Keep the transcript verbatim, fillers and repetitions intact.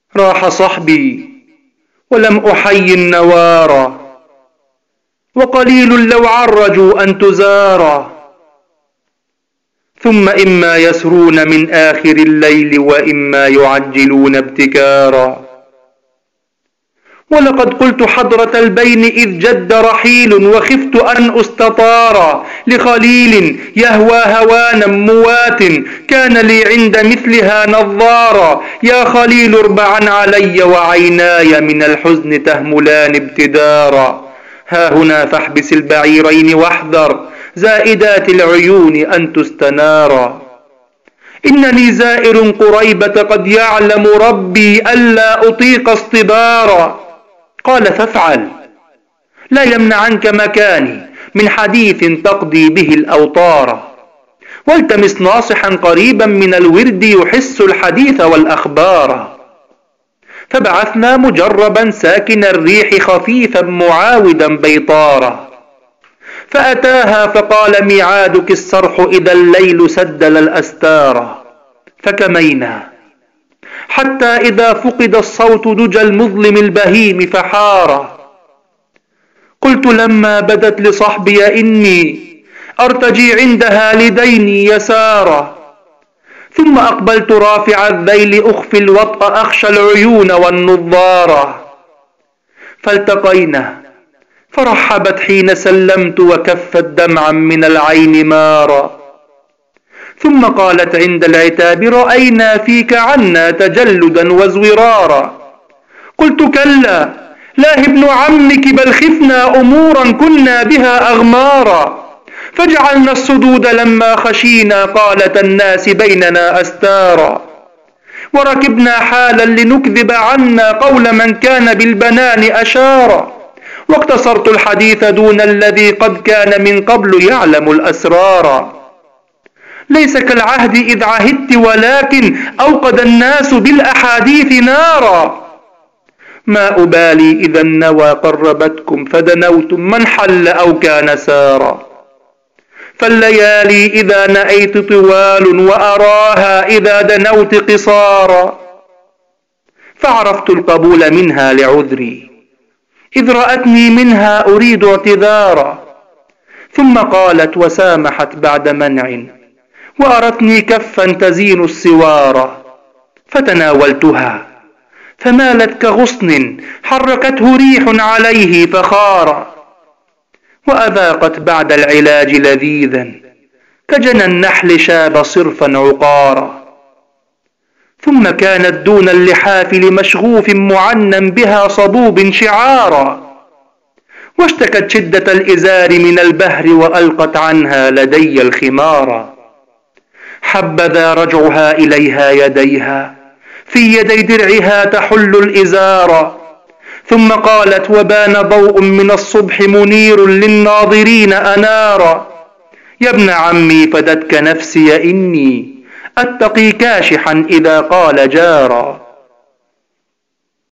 راح صحبي ولم أحيي النوارى، وقليل لو عرجوا أن تزارى. ثم إما يسرون من آخر الليل وإما يعجلون ابتكارا. ولقد قلت حضرة البين إذ جد رحيل وخفت أن أستطارا، لخليل يهوى هوانا موات كان لي عند مثلها نظارا. يا خليل اربعا علي وعيناي من الحزن تهملان ابتدارا. ها هنا فاحبس البعيرين واحذر زائدات العيون أن تستنارا. إنني زائر قريبة قد يعلم ربي ألا أطيق اصطبارا. قال فافعل، لا يمنعنك مكاني من حديث تقضي به الأوطار، والتمس ناصحا قريبا من الورد يحس الحديث والأخبار. فبعثنا مجربا ساكن الريح خفيفا معاودا بيطارا، فأتاها فقال ميعادك الصرح إذا الليل سدل الأستار. فكمينا حتى إذا فقد الصوت دجى المظلم البهيم فحار. قلت لما بدت لصحبي إني أرتجي عندها لديني يسارا، ثم أقبلت رافع الذيل أخفي الوطأ أخشى العيون والنظارا. فالتقينا فرحبت حين سلمت وكفت دمعا من العين مارا. ثم قالت عند العتاب رأينا فيك عنا تجلدا وزورارا. قلت كلا لا ابن عمك بل خفنا أمورا كنا بها أغمارا، فجعلنا الصدود لما خشينا قالة الناس بيننا أستارا، وركبنا حالا لنكذب عنا قول من كان بالبنان أشارا. واقتصرت الحديث دون الذي قد كان من قبل يعلم الأسرار. ليس كالعهد إذ عهدت ولكن أوقد الناس بالأحاديث نارا. ما أبالي إذا النوى قربتكم فدنوتم من حل أو كان سارا. فالليالي إذا نأيت طوال وأراها إذا دنوت قصارا. فعرفت القبول منها لعذري إذ رأتني منها أريد اعتذارا. ثم قالت وسامحت بعد منع وأرتني كفا تزين السوار. فتناولتها فمالت كغصن حركته ريح عليه فخارا. وأذاقت بعد العلاج لذيذا كجنى النحل شاب صرفا عقارا. ثم كانت دون اللحاف لمشغوف معنى بها صبوب شعارا. واشتكت شدة الإزار من البهر وألقت عنها لدي الخمارا. حبذا رجعها إليها يديها في يدي درعها تحل الإزار. ثم قالت وبان ضوء من الصبح منير للناظرين أنارا. يا ابن عمي فدتك نفسي إني أتقي كاشحا إذا قال جارا.